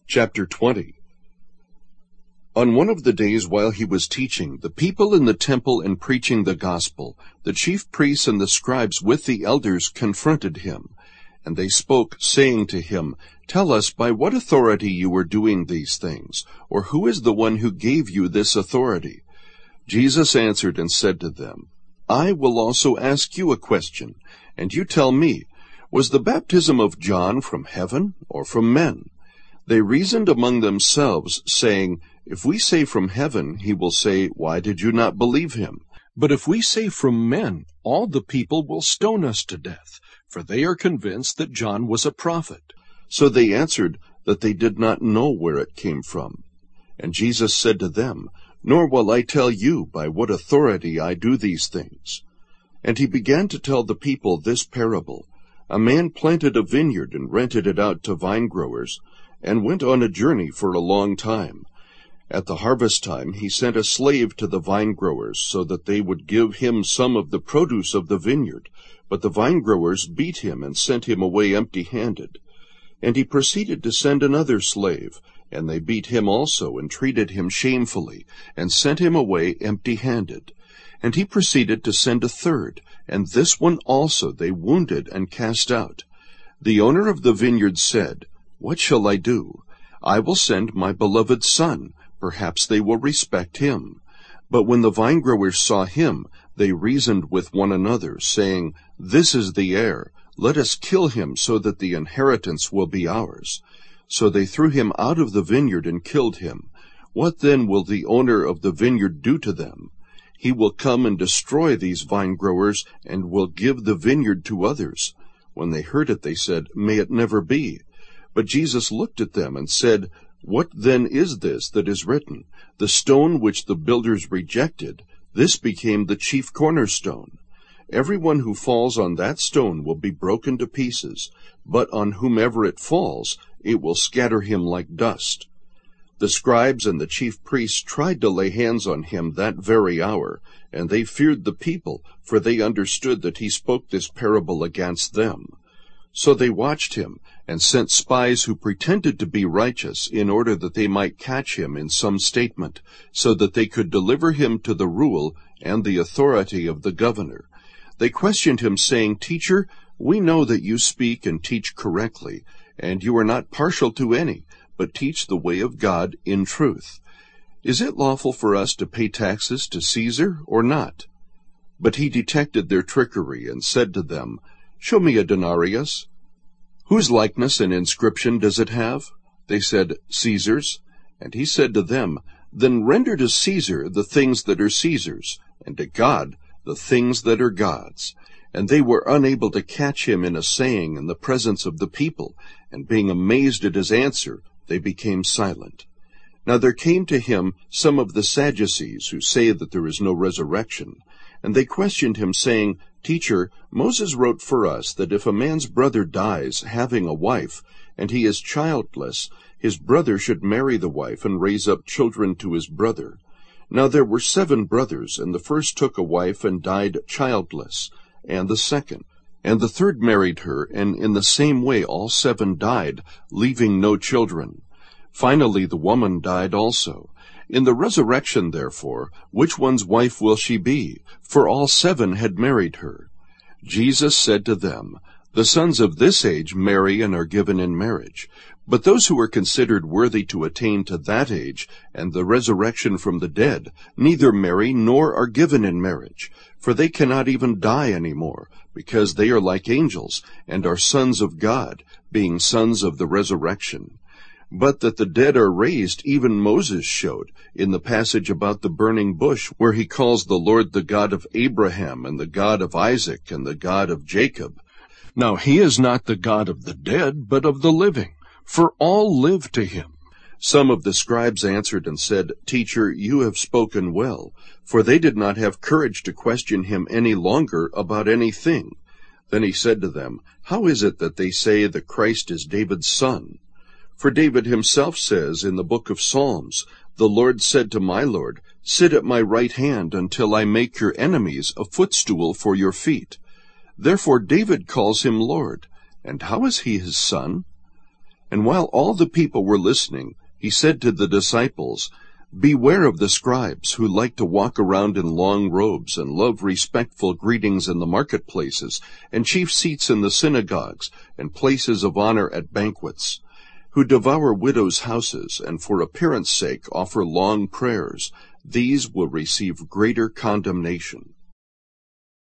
Chapter 20. On one of the days while he was teaching the people in the temple and preaching the gospel, the chief priests and the scribes with the elders confronted him. And they spoke, saying to him, "Tell us by what authority you are doing these things, or who is the one who gave you this authority?" Jesus answered and said to them, "I will also ask you a question, and you tell me, was the baptism of John from heaven or from men?" They reasoned among themselves, saying, "If we say from heaven, he will say, 'Why did you not believe him?' But if we say from men, all the people will stone us to death, for they are convinced that John was a prophet." So they answered that they did not know where it came from. And Jesus said to them, "Nor will I tell you by what authority I do these things." And he began to tell the people this parable. A man planted a vineyard and rented it out to vine-growers, and went on a journey for a long time. At the harvest time he sent a slave to the vine-growers, so that they would give him some of the produce of the vineyard. But the vine-growers beat him and sent him away empty-handed. And he proceeded to send another slave, and they beat him also, and treated him shamefully, and sent him away empty-handed. And he proceeded to send a third, and this one also they wounded and cast out. The owner of the vineyard said, "What shall I do? I will send my beloved son. Perhaps they will respect him." But when the vine-growers saw him, they reasoned with one another, saying, "This is the heir. Let us kill him, so that the inheritance will be ours." So they threw him out of the vineyard and killed him. What then will the owner of the vineyard do to them? He will come and destroy these vine-growers, and will give the vineyard to others. When they heard it, they said, "May it never be." But Jesus looked at them and said, "What then is this that is written? The stone which the builders rejected, this became the chief cornerstone. Everyone who falls on that stone will be broken to pieces, but on whomever it falls, it will scatter him like dust." The scribes and the chief priests tried to lay hands on him that very hour, and they feared the people, for they understood that he spoke this parable against them. So they watched him, and sent spies who pretended to be righteous, in order that they might catch him in some statement, so that they could deliver him to the rule and the authority of the governor. They questioned him, saying, "Teacher, we know that you speak and teach correctly, and you are not partial to any, but teach the way of God in truth. Is it lawful for us to pay taxes to Caesar or not?" But he detected their trickery, and said to them, "Show me a denarius." "Whose likeness and inscription does it have?" They said, "Caesar's." And he said to them, "Then render to Caesar the things that are Caesar's, and to God the things that are God's." And they were unable to catch him in a saying in the presence of the people, and being amazed at his answer, they became silent. Now there came to him some of the Sadducees, who say that there is no resurrection. And they questioned him, saying, "Teacher, Moses wrote for us that if a man's brother dies having a wife, and he is childless, his brother should marry the wife and raise up children to his brother. Now there were 7 brothers, and the first took a wife and died childless, and the second. And the third married her, and in the same way all 7 died, leaving no children. Finally the woman died also. In the resurrection, therefore, which one's wife will she be? For all 7 had married her." Jesus said to them, "The sons of this age marry and are given in marriage. But those who are considered worthy to attain to that age and the resurrection from the dead neither marry nor are given in marriage, for they cannot even die any more, because they are like angels, and are sons of God, being sons of the resurrection. But that the dead are raised, even Moses showed, in the passage about the burning bush, where he calls the Lord the God of Abraham, and the God of Isaac, and the God of Jacob. Now he is not the God of the dead, but of the living, for all live to him." Some of the scribes answered and said, "Teacher, you have spoken well," for they did not have courage to question him any longer about anything. Then he said to them, "How is it that they say the Christ is David's son? For David himself says in the book of Psalms, 'The Lord said to my Lord, Sit at my right hand until I make your enemies a footstool for your feet.' Therefore David calls him Lord. And how is he his son?" And while all the people were listening, he said to the disciples, "Beware of the scribes who like to walk around in long robes and love respectful greetings in the marketplaces and chief seats in the synagogues and places of honor at banquets, who devour widows' houses and for appearance' sake offer long prayers. These will receive greater condemnation.